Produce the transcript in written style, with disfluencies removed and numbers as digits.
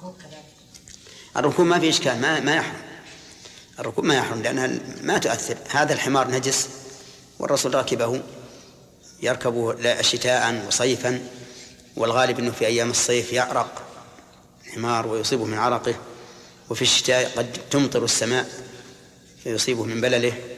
الركوب ما في إشكال، ما يحرم. الركوب ما يحرم لأنها ما تؤثر. هذا الحمار نجس والرسول ركبه يركبه شتاء وصيفا، والغالب أنه في أيام الصيف يعرق الحمار ويصيبه من عرقه، وفي الشتاء قد تمطر السماء فيصيبه من بلله.